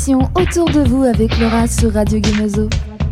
l'émission Autour de vous avec Laura sur Radio Guémezo.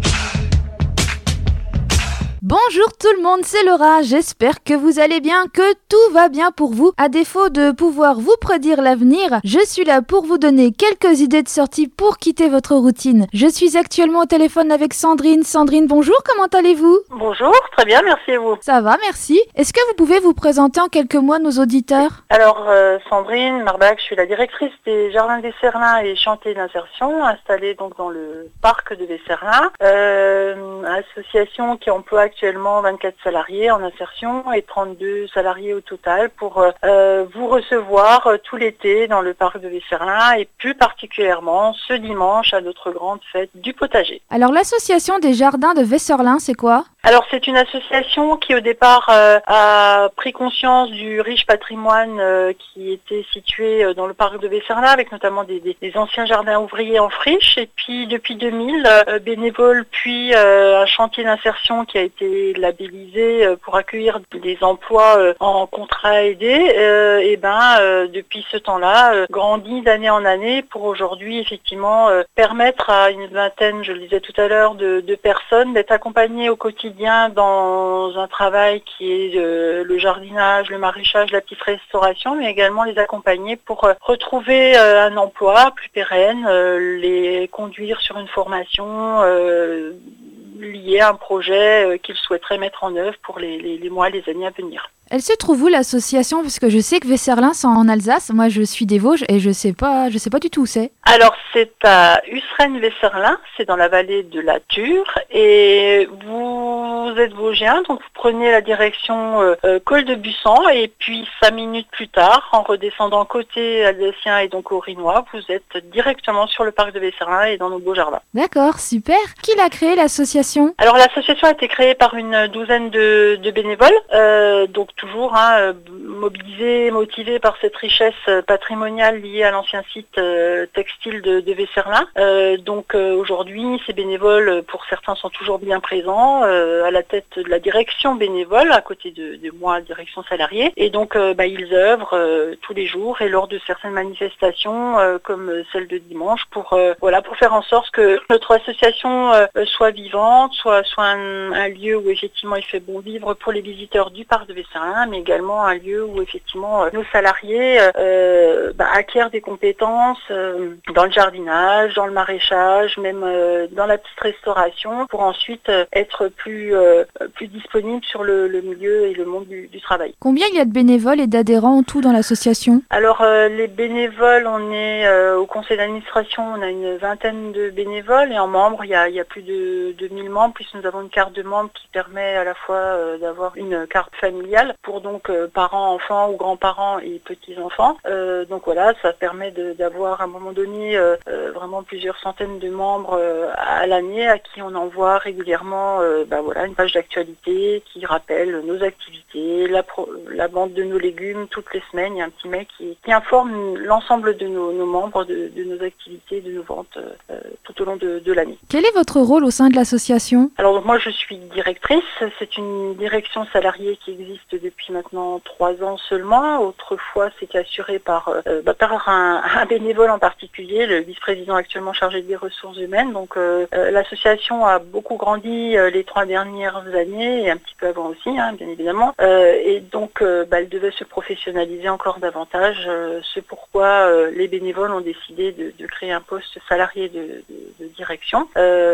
Bonjour tout le monde, c'est Laura, j'espère que vous allez bien, que tout va bien pour vous. À défaut de pouvoir vous prédire l'avenir, je suis là pour vous donner quelques idées de sortie pour quitter votre routine. Je suis actuellement au téléphone avec Sandrine. Sandrine, bonjour, comment allez-vous ? Bonjour, très bien, merci à vous. Ça va, merci. Est-ce que vous pouvez vous présenter en quelques mots à nos auditeurs ? Alors, Sandrine Marbach, je suis la directrice des Jardins de Vesserlin et chantiers d'insertion, installée donc dans le parc de Vesserlin. Association qui emploie actuellement 24 salariés en insertion et 32 salariés au total pour vous recevoir tout l'été dans le parc de Vesserlin et plus particulièrement ce dimanche à notre grande fête du potager. Alors l'association des Jardins de Vesserlin, c'est quoi ? Alors c'est une association qui au départ a pris conscience du riche patrimoine qui était situé dans le parc de Vesserlin avec notamment des anciens jardins ouvriers en friche et puis depuis 2000 bénévoles puis un chantier d'insertion qui a été labellisé pour accueillir des emplois en contrat aidé depuis ce temps-là grandit d'année en année pour aujourd'hui effectivement permettre à une vingtaine, je le disais tout à l'heure, de personnes d'être accompagnées au quotidien dans un travail qui est le jardinage, le maraîchage, la petite restauration, mais également les accompagner pour retrouver un emploi plus pérenne, les conduire sur une formation liée à un projet qu'ils souhaiteraient mettre en œuvre pour les mois, les années à venir. Elle se trouve où l'association ? Parce que je sais que Vesserlin c'est en Alsace, moi je suis des Vosges et je sais pas du tout où c'est. Alors c'est à Usren-Vesserlin, c'est dans la vallée de la Ture et vous êtes Vosgien, donc vous prenez la direction Col de Bussan et puis 5 minutes plus tard, en redescendant côté alsacien et donc orinois, vous êtes directement sur le parc de Vesserlin et dans nos beaux jardins. D'accord, super. Qui l'a créé l'association ? Alors l'association a été créée par une douzaine de bénévoles, donc toujours mobilisés, motivés par cette richesse patrimoniale liée à l'ancien site textile de Vesserlin. Aujourd'hui, ces bénévoles, pour certains, sont toujours bien présents à la tête de la direction bénévole, à côté de moi, direction salariée. Et donc, ils œuvrent tous les jours et lors de certaines manifestations, comme celle de dimanche, pour faire en sorte que notre association soit vivante, soit un lieu où effectivement il fait bon vivre pour les visiteurs du parc de Vesserlin, mais également un lieu où effectivement nos salariés acquièrent des compétences dans le jardinage, dans le maraîchage, même dans la petite restauration, pour ensuite être plus disponibles sur le milieu et le monde du travail. Combien il y a de bénévoles et d'adhérents en tout dans l'association ? Alors les bénévoles, on est au conseil d'administration, on a une vingtaine de bénévoles et en membres, il y a plus de 1000 membres, puisque nous avons une carte de membre qui permet à la fois d'avoir une carte familiale pour donc parents, enfants ou grands-parents et petits-enfants. Ça permet d'avoir à un moment donné vraiment plusieurs centaines de membres à l'année à qui on envoie régulièrement une page d'actualité qui rappelle nos activités, la vente de nos légumes toutes les semaines. Il y a un petit mail qui informe l'ensemble de nos membres de nos activités, de nos ventes tout au long de l'année. Quel est votre rôle au sein de l'association ? Alors donc, moi je suis directrice, c'est une direction salariée qui existe depuis maintenant 3 ans seulement. Autrefois c'était assuré par un bénévole en particulier, le vice-président actuellement chargé des ressources humaines. Donc l'association a beaucoup grandi les 3 dernières années et un petit peu avant aussi, bien évidemment. Elle devait se professionnaliser encore davantage. C'est pourquoi les bénévoles ont décidé de créer un poste salarié de direction.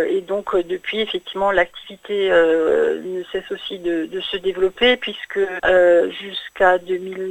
Depuis effectivement l'activité ne cesse aussi de se développer puisque jusqu'à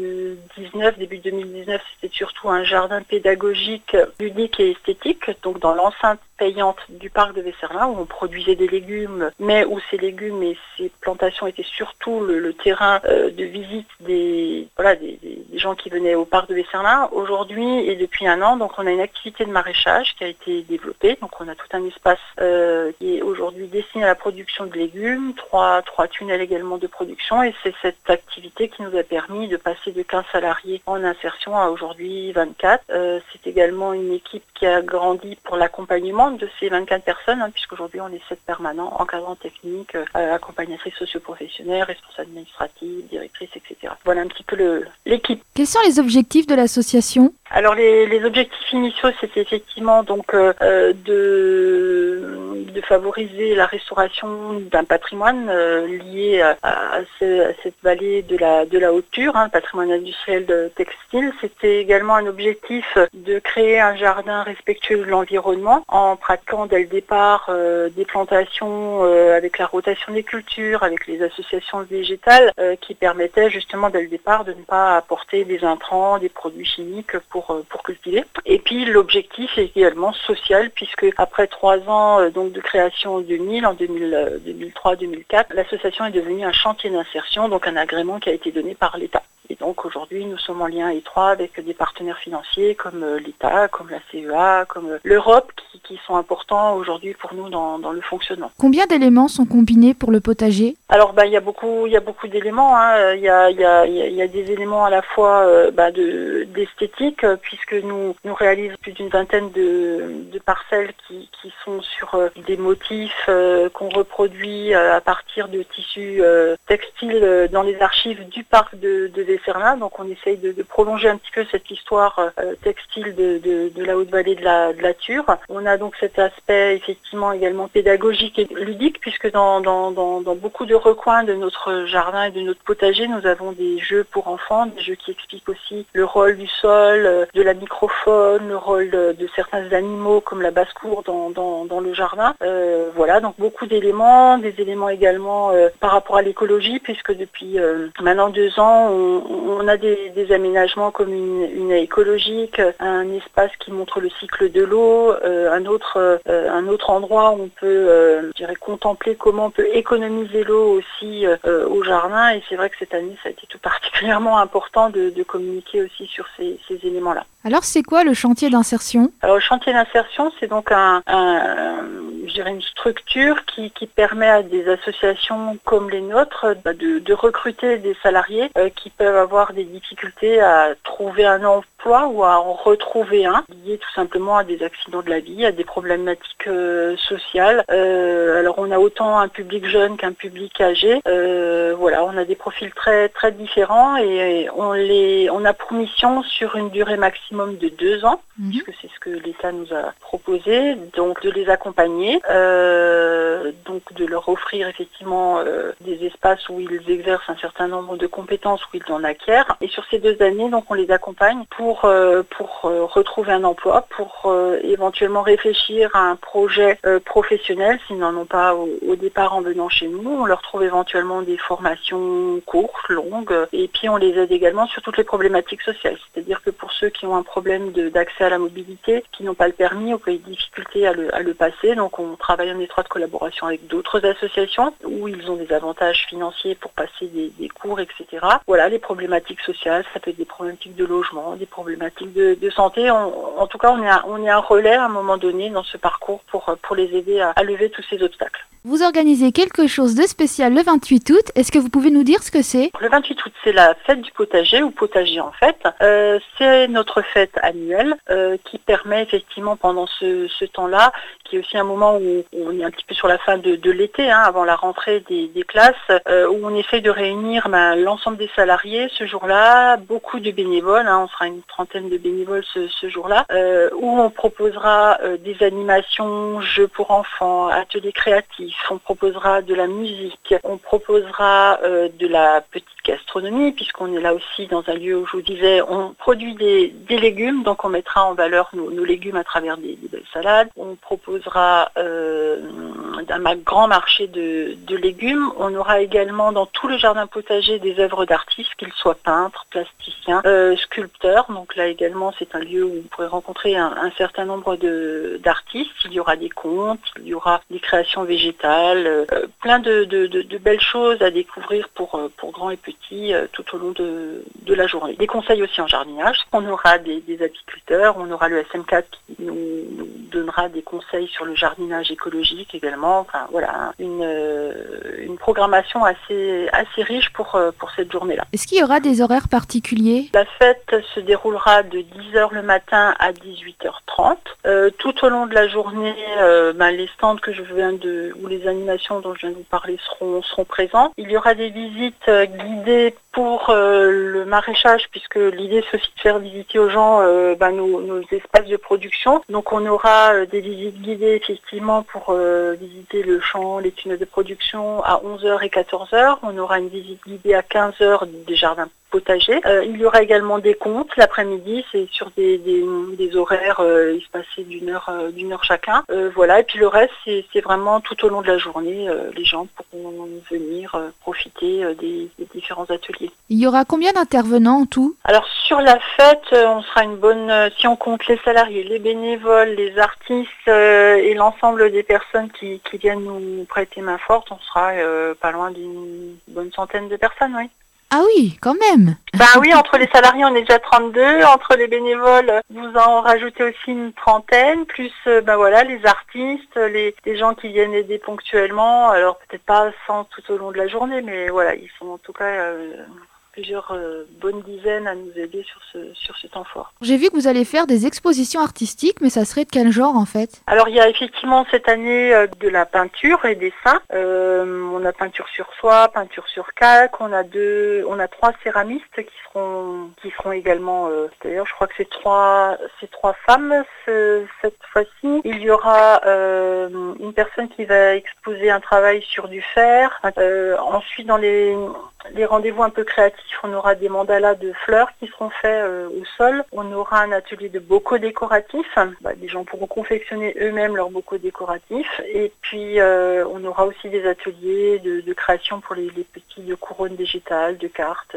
2019, début 2019, c'était surtout un jardin pédagogique, ludique et esthétique, donc dans l'enceinte payante du parc de Vesserlin où on produisait des légumes, mais où ces légumes et ces plantations étaient surtout le terrain de visite des gens qui venaient au parc de Vesserlin. Aujourd'hui et depuis 1 an, donc on a une activité de maraîchage qui a été développée. Donc on a tout un espace qui est aujourd'hui destiné à la production de légumes, 3 tunnels également de production, et c'est cette activité qui nous a permis de passer de 15 salariés en insertion à aujourd'hui 24. C'est également une équipe qui a grandi pour l'accompagnement, encadrement de ces 24 personnes, puisqu'aujourd'hui on est 7 permanents, encadrants techniques, accompagnatrices socio-professionnelles, responsables administratifs, directrices, etc. Voilà un petit peu l'équipe. Quels sont les objectifs de l'association ? Alors les objectifs initiaux, c'était effectivement donc de favoriser la restauration d'un patrimoine lié à cette vallée de la Haute-Tur, patrimoine industriel textile. C'était également un objectif de créer un jardin respectueux de l'environnement en pratiquant dès le départ des plantations avec la rotation des cultures, avec les associations végétales qui permettaient justement dès le départ de ne pas apporter des intrants, des produits chimiques pour cultiver. Et puis l'objectif est également social, puisque après 3 ans donc de création en 2003-2004, l'association est devenue un chantier d'insertion, donc un agrément qui a été donné par l'État. Et donc aujourd'hui, nous sommes en lien étroit avec des partenaires financiers comme l'État, comme la CEA, comme l'Europe, qui sont importants aujourd'hui pour nous dans le fonctionnement. Combien d'éléments sont combinés pour le potager ? Alors il y a beaucoup d'éléments. Il y a des éléments à la fois d'esthétique, puisque nous réalisons plus d'une vingtaine de parcelles qui sont sur des motifs qu'on reproduit à partir de tissus textiles dans les archives du parc de Vesserlin. Donc on essaye de prolonger un petit peu cette histoire textile de la Haute-Vallée de la Tur. On a donc cet aspect effectivement également pédagogique et ludique, puisque dans beaucoup de recoins de notre jardin et de notre potager, nous avons des jeux pour enfants, des jeux qui expliquent aussi le rôle du sol, de la microfaune, le rôle de certains animaux comme la basse-cour dans le jardin. Voilà, donc beaucoup d'éléments, des éléments également par rapport à l'écologie, puisque depuis maintenant 2 ans, on a des aménagements comme une haie écologique, un espace qui montre le cycle de l'eau, un autre endroit où on peut contempler comment on peut économiser l'eau aussi au jardin. Et c'est vrai que cette année, ça a été tout particulièrement important de communiquer aussi sur ces éléments-là. Alors c'est quoi le chantier d'insertion ? Alors le chantier d'insertion, c'est donc une structure qui permet à des associations comme les nôtres de recruter des salariés qui peuvent avoir des difficultés à trouver un emploi ou à en retrouver un, lié tout simplement à des accidents de la vie, à des problématiques sociales. Alors on a autant un public jeune qu'un public âgé. Voilà, on a des profils très très différents et on a pour mission sur une durée maximum de 2 ans, puisque c'est ce que l'État nous a proposé, donc de les accompagner, donc de leur offrir effectivement des espaces où ils exercent un certain nombre de compétences, où ils en acquièrent. Et sur ces 2 années, donc on les accompagne pour retrouver un emploi, pour éventuellement réfléchir à un projet professionnel s'ils n'en ont pas au départ en venant chez nous. On leur trouve éventuellement des formations courtes, longues, et puis on les aide également sur toutes les problématiques sociales. C'est-à-dire que pour ceux qui ont un problème d'accès à la mobilité, qui n'ont pas le permis ou qui ont des difficultés à le passer, donc on travaille en étroite collaboration avec d'autres associations où ils ont des avantages financiers pour passer des cours, etc. Voilà, les problématiques sociales, ça peut être des problématiques de logement, des problématiques de santé. En tout cas, on est un relais à un moment donné dans ce parcours pour les aider à lever tous ces obstacles. Vous organisez quelque chose de spécial le 28 août. Est-ce que vous pouvez nous dire ce que c'est ? Le 28 août, c'est la fête du potager ou potager en fait. C'est notre fête annuelle qui permet effectivement pendant ce temps-là, qui est aussi un moment où on est un petit peu sur la fin de l'été, avant la rentrée des classes, où on essaye de réunir l'ensemble des salariés ce jour-là, beaucoup de bénévoles, on sera une trentaine de bénévoles ce jour-là, où on proposera des animations, jeux pour enfants, ateliers créatifs, on proposera de la musique, on proposera de la petite gastronomie, puisqu'on est là aussi dans un lieu où je vous disais, on produit des légumes, donc on mettra en valeur nos légumes à travers des belles salades. On proposera un grand marché de légumes. On aura également dans tout le jardin potager des œuvres d'artistes, qu'ils soient peintres, plasticiens, sculpteurs. Donc là également, c'est un lieu où vous pourrez rencontrer un certain nombre d'artistes. Il y aura des contes, il y aura des créations végétales, plein de belles choses à découvrir pour grands et petits tout au long de la journée. Des conseils aussi en jardinage. On aura des apiculteurs, on aura le SM4 qui nous donnera des conseils sur le jardinage écologique également. vraiment, enfin voilà, une programmation assez riche pour cette journée-là. Est-ce qu'il y aura des horaires particuliers? La fête se déroulera de 10h le matin à 18h30. Tout au long de la journée, les stands ou les animations dont je viens de vous parler seront présents. Il y aura des visites guidées pour le maraîchage, puisque l'idée c'est aussi de faire visiter aux gens nos espaces de production. Donc on aura des visites guidées effectivement pour visiter le champ, les tunnels de production à 11h et 14h. On aura une visite guidée à 15h des jardins potagers. Il y aura également des contes l'après-midi, c'est sur des horaires espacés d'une heure chacun. Voilà, et puis le reste c'est vraiment tout au long de la journée, les gens pourront venir profiter des différents ateliers. Il y aura combien d'intervenants en tout? Alors sur la fête, on sera une bonne, si on compte les salariés, les bénévoles, les artistes et l'ensemble des personnes qui viennent nous prêter main forte, on sera pas loin d'une bonne centaine de personnes, oui. Ah oui, quand même. Oui, entre les salariés, on est déjà 32. Entre les bénévoles, vous en rajoutez aussi une trentaine, plus les artistes, les gens qui viennent aider ponctuellement. Alors peut-être pas 100 tout au long de la journée, mais voilà, ils sont en tout cas plusieurs bonnes dizaines à nous aider sur ce temps fort. J'ai vu que vous allez faire des expositions artistiques, mais ça serait de quel genre en fait? Alors il y a effectivement cette année de la peinture et dessin. On a peinture sur soie, peinture sur calque. On a 3 céramistes qui seront également. D'ailleurs, je crois que c'est trois femmes cette fois-ci. Il y aura une personne qui va exposer un travail sur du fer. Ensuite, dans les rendez-vous un peu créatifs, on aura des mandalas de fleurs qui seront faits au sol. On aura un atelier de bocaux décoratifs. Les gens pourront confectionner eux-mêmes leurs bocaux décoratifs. Et puis, on aura aussi des ateliers de création pour les petits, de couronnes végétales, de cartes,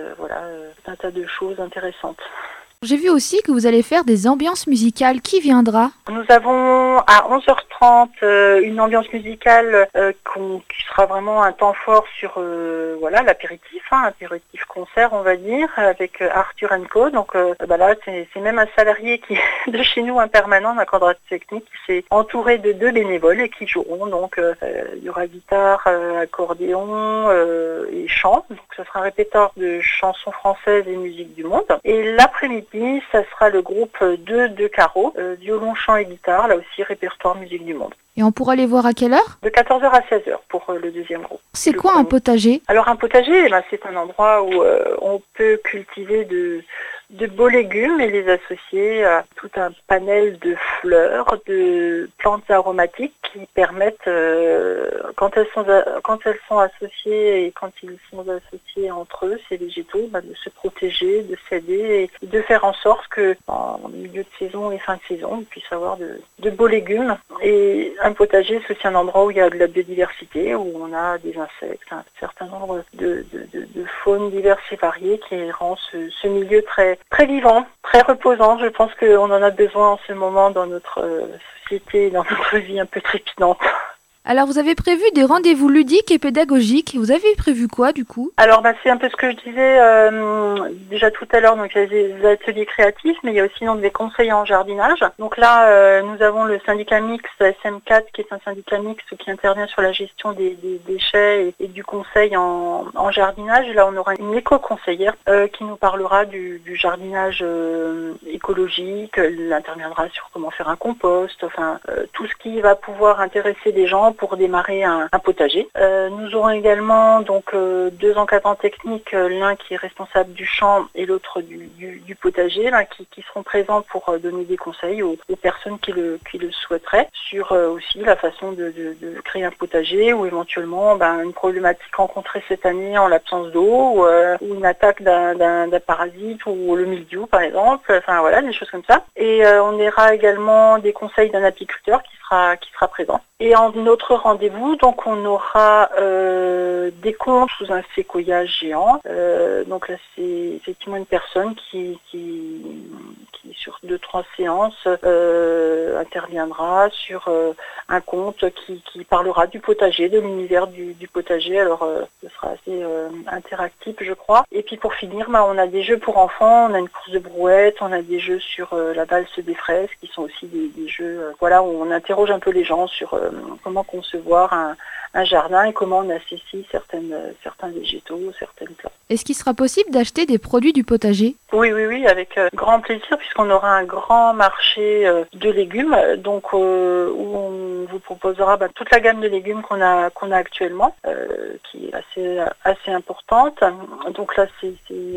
un tas de choses intéressantes. J'ai vu aussi que vous allez faire des ambiances musicales. Qui viendra? Nous avons à 11h30 une ambiance musicale qui sera vraiment un temps fort sur l'apéritif, apéritif concert on va dire, avec Arthur & Co. Donc là c'est même un salarié qui de chez nous, un permanent d'un cadre technique, qui s'est entouré de 2 bénévoles et qui joueront. Donc il y aura guitare, accordéon et chant. Donc ce sera un répertoire de chansons françaises et musique du monde. Et l'après-midi, ça sera le groupe 2 de Carreau, violon, chant et guitare, là aussi répertoire musique du monde. Et on pourra les voir à quelle heure? De 14h à 16h pour le deuxième groupe. C'est quoi un potager? Alors un potager, c'est un endroit où on peut cultiver de beaux légumes et les associer à tout un panel de fleurs, de plantes aromatiques qui permettent, quand elles sont associées et quand ils sont associés entre eux, ces végétaux, de se protéger, de s'aider et de faire en sorte que en milieu de saison et fin de saison, on puisse avoir de beaux légumes. Et un potager, c'est aussi un endroit où il y a de la biodiversité, où on a des insectes, un certain nombre de faunes diverses et variées qui rend ce milieu très vivant, très reposant. Je pense qu'on en a besoin en ce moment dans notre société, dans notre vie un peu trépidante. Alors vous avez prévu des rendez-vous ludiques et pédagogiques. Vous avez prévu quoi du coup? Alors c'est un peu ce que je disais déjà tout à l'heure. Donc il y a des ateliers créatifs, mais il y a aussi des conseils en jardinage. Donc là nous avons le syndicat mixte SM4 qui est un syndicat mixte qui intervient sur la gestion des déchets et du conseil en jardinage. Et là on aura une éco-conseillère qui nous parlera du jardinage écologique. Elle interviendra sur comment faire un compost, tout ce qui va pouvoir intéresser les gens pour démarrer un potager. Nous aurons également 2 encadrants techniques, l'un qui est responsable du champ et l'autre du potager, qui seront présents pour donner des conseils aux personnes qui le souhaiteraient sur aussi la façon de créer un potager ou éventuellement une problématique rencontrée cette année en l'absence d'eau ou une attaque d'un parasite ou le mildiou par exemple, des choses comme ça. Et on aura également des conseils d'un apiculteur qui sera présent. Et en autre rendez-vous, donc on aura des contes sous un séquoia géant. Donc là, c'est effectivement une personne qui sur 2-3 séances, interviendra sur un conte qui parlera du potager, de l'univers du potager. Alors ce sera assez interactif, je crois. Et puis pour finir, on a des jeux pour enfants, on a une course de brouette, on a des jeux sur la valse des fraises, qui sont aussi des jeux où on interroge un peu les gens sur comment concevoir un jardin et comment on associe certains végétaux, certaines plantes. Est-ce qu'il sera possible d'acheter des produits du potager ? Oui, avec grand plaisir, puisqu'on aura un grand marché de légumes, donc où on vous proposera toute la gamme de légumes qu'on a actuellement, qui est assez importante. Donc là, c'est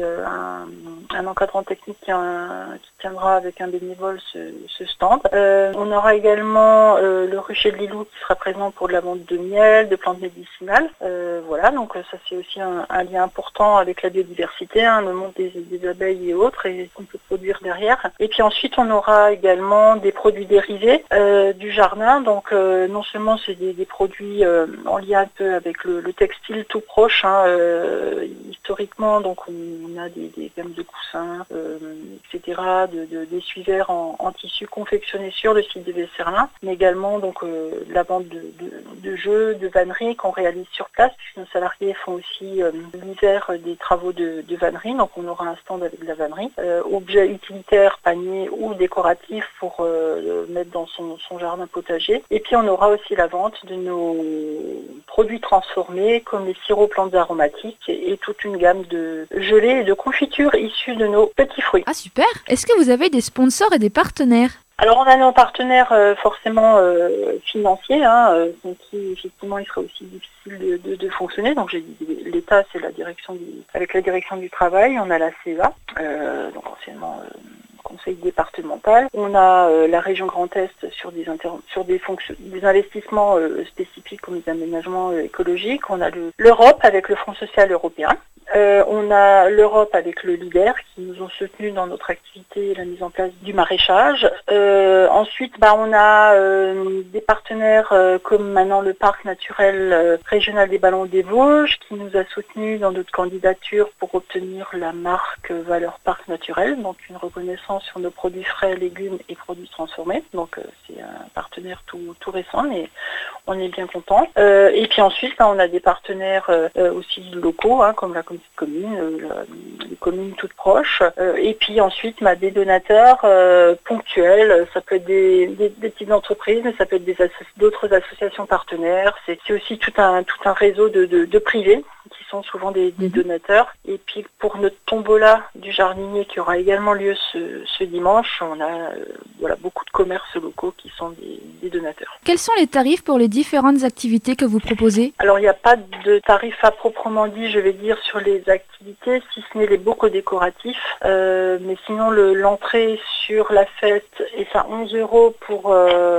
un encadrant technique qui tiendra avec un bénévole ce stand. On aura également le rucher de Lilou qui sera présent pour de la vente de miel, de plantes médicinales. Donc ça c'est aussi un lien important avec la biodiversité, le monde des abeilles et autres, et qu'on peut produire derrière. Et puis ensuite on aura également des produits dérivés du jardin. Donc non seulement c'est des produits en lien un peu avec le textile tout proche, historiquement, donc on a des gammes de coussins, etc., d'essuie-verres en tissu confectionnés sur le site de Vesserlin, mais également donc la vente de jeux, de vannerie qu'on réalise sur place, puisque nos salariés font aussi l'hiver des travaux de vannerie, donc on aura un stand avec de la vannerie, objets utilitaires, paniers ou décoratifs pour mettre dans son jardin potager. Et puis on aura aussi la vente de nos produits transformés comme les sirops plantes aromatiques et toute une gamme de gelées et de confitures issues de nos petits fruits. Ah super! Est-ce que vous avez des sponsors et des partenaires ? Alors on a nos partenaires forcément financiers, sans qui effectivement il serait aussi difficile de fonctionner. Donc j'ai dit l'État, c'est avec la direction du travail, on a la CEA, donc anciennement conseil départemental. On a la région Grand Est sur des investissements spécifiques comme les aménagements écologiques. On a l'Europe avec le Fonds social européen. On a l'Europe avec le LIDER qui nous ont soutenus dans notre activité et la mise en place du maraîchage. Ensuite, on a des partenaires comme maintenant le Parc naturel régional des Ballons des Vosges qui nous a soutenus dans notre candidature pour obtenir la marque Valeur Parc Naturel, donc une reconnaissance sur nos produits frais, légumes et produits transformés. Donc c'est un partenaire tout récent, mais on est bien content. Et puis ensuite, on a des partenaires aussi locaux, comme la communauté de communes, les communes toutes proches. Et puis ensuite, des donateurs ponctuels. Ça peut être des petites entreprises, mais ça peut être d'autres associations partenaires. C'est aussi tout un réseau de privés qui sont souvent des donateurs. Et puis pour notre tombola du jardinier qui aura également lieu ce dimanche, on a beaucoup de commerces locaux qui sont des donateurs. Quels sont les tarifs pour les différentes activités que vous proposez ? Alors il n'y a pas de tarif à proprement dit, je vais dire, sur les activités, si ce n'est les bocaux décoratifs. Mais sinon l'entrée sur la fête est à 11 € pour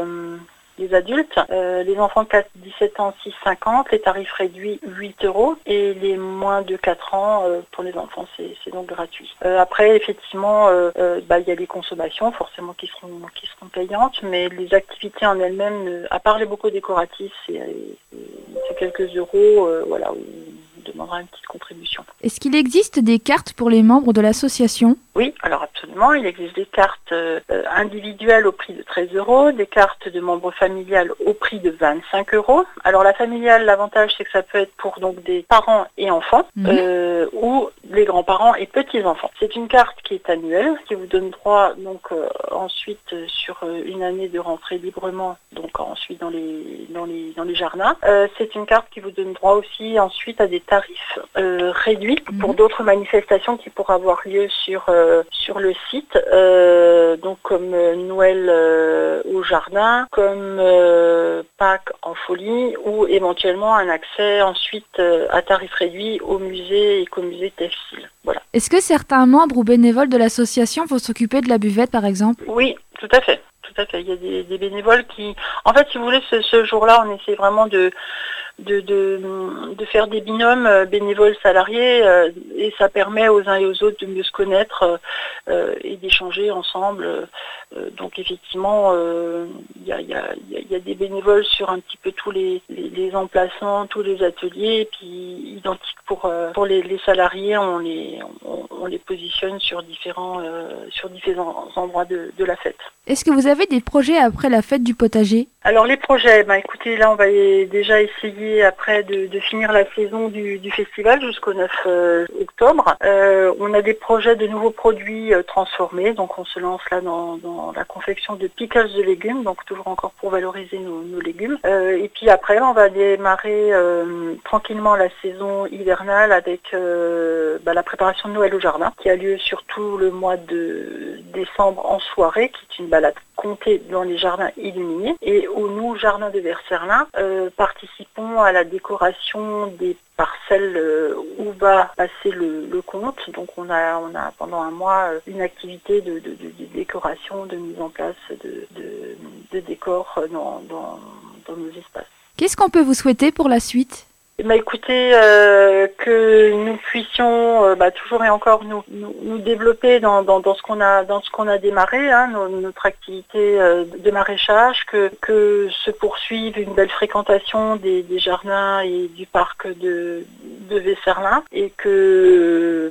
les adultes, les enfants de 4-17 ans 6,50, les tarifs réduits 8 € et les moins de 4 ans pour les enfants c'est donc gratuit. Après effectivement il y a les consommations forcément qui seront payantes, mais les activités en elles-mêmes, à part les bocaux décoratifs, c'est quelques euros, où on demandera une petite contribution. Est-ce qu'il existe des cartes pour les membres de l'association ? Oui, alors absolument, il existe des cartes individuelles au prix de 13 €, des cartes de membres familiales au prix de 25 €. Alors la familiale, l'avantage c'est que ça peut être pour donc des parents et enfants ou les grands-parents et petits-enfants. C'est une carte qui est annuelle, qui vous donne droit donc ensuite sur une année de rentrer librement, donc ensuite dans les jardins. C'est une carte qui vous donne droit aussi ensuite à des tarifs réduits pour d'autres manifestations qui pourraient avoir lieu sur le site, donc comme Noël au jardin, comme Pâques en folie, ou éventuellement un accès ensuite à tarif réduit au musée et qu'au-musée textile. Voilà. Est-ce que certains membres ou bénévoles de l'association vont s'occuper de la buvette par exemple ? Oui, tout à fait. Il y a des bénévoles qui... En fait, si vous voulez, ce jour-là, on essaie vraiment de faire des binômes bénévoles salariés et ça permet aux uns et aux autres de mieux se connaître et d'échanger ensemble. Donc effectivement, il y a des bénévoles sur un petit peu tous les emplacements, tous les ateliers, et puis identiques pour les salariés. On les positionne sur différents endroits de la fête. Est-ce que vous avez des projets après la fête du potager ? Alors les projets, écoutez, là on va déjà essayer après de finir la saison du festival jusqu'au 9 octobre. On a des projets de nouveaux produits transformés, donc on se lance là dans la confection de pickles de légumes, donc toujours encore pour valoriser nos légumes. Et puis après, on va démarrer tranquillement la saison hivernale avec la préparation de Noël au jardin, qui a lieu sur tout le mois de décembre en soirée, qui est une balade comptée dans les jardins illuminés, et où nous, Jardin de Verserlin, participons à la décoration des parcelles où va passer le compte. Donc on a pendant un mois une activité de décoration, de mise en place de décors dans nos espaces. Qu'est-ce qu'on peut vous souhaiter pour la suite ? Écoutez, que nous puissions toujours et encore nous développer dans ce qu'on a démarré, notre activité de maraîchage, que se poursuive une belle fréquentation des jardins et du parc de Verserlin, et que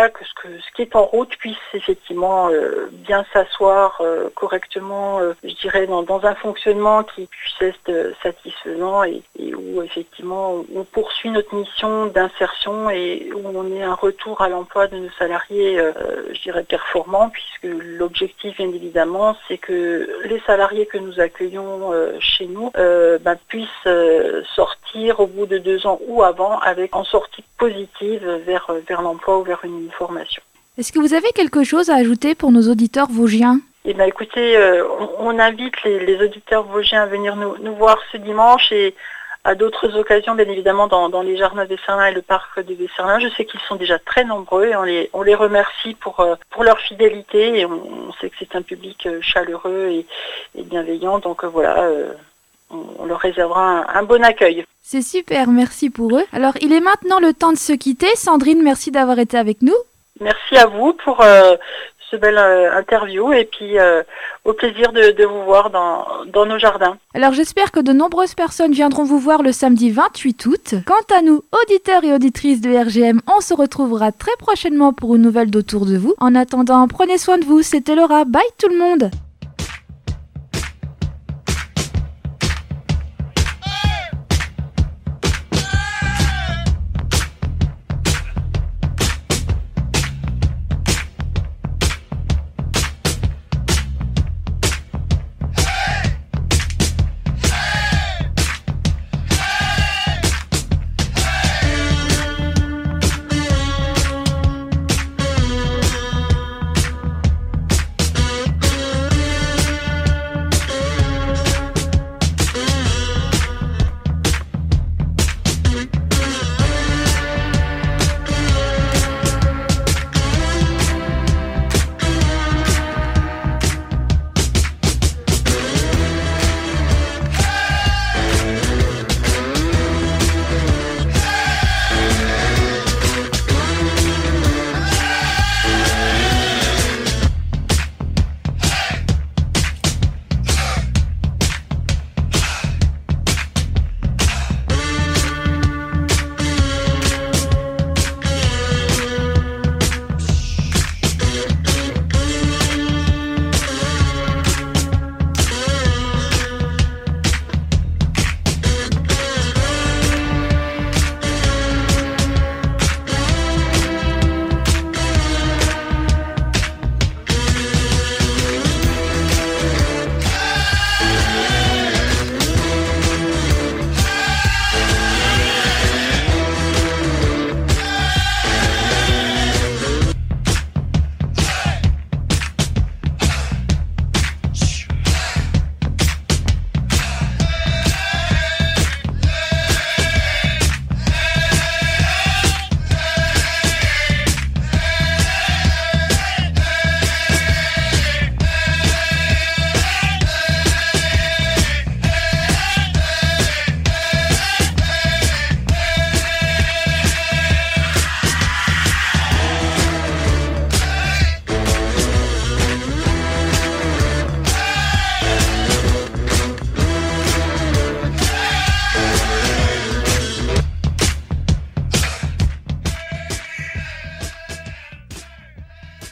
ce qui est en route puisse effectivement bien s'asseoir correctement, je dirais, dans un fonctionnement qui puisse être satisfaisant et où effectivement on poursuit notre mission d'insertion et où on ait un retour à l'emploi de nos salariés, je dirais, performants, puisque l'objectif, bien évidemment, c'est que les salariés que nous accueillons chez nous puissent sortir au bout de 2 ans ou avant en sortie positive vers l'emploi ou vers une formation. Est-ce que vous avez quelque chose à ajouter pour nos auditeurs vosgiens ? Écoutez, on invite les auditeurs vosgiens à venir nous voir ce dimanche et à d'autres occasions, bien évidemment, dans les jardins de Verserlin et le parc de Verserlin. Je sais qu'ils sont déjà très nombreux et on les remercie pour leur fidélité, et on sait que c'est un public chaleureux et bienveillant. Donc on leur réservera un bon accueil. C'est super, merci pour eux. Alors, il est maintenant le temps de se quitter. Sandrine, merci d'avoir été avec nous. Merci à vous pour ce bel interview, et puis au plaisir de vous voir dans nos jardins. Alors j'espère que de nombreuses personnes viendront vous voir le samedi 28 août. Quant à nous, auditeurs et auditrices de RGM, on se retrouvera très prochainement pour une nouvelle d'Autour de vous. En attendant, prenez soin de vous, c'était Laura, bye tout le monde.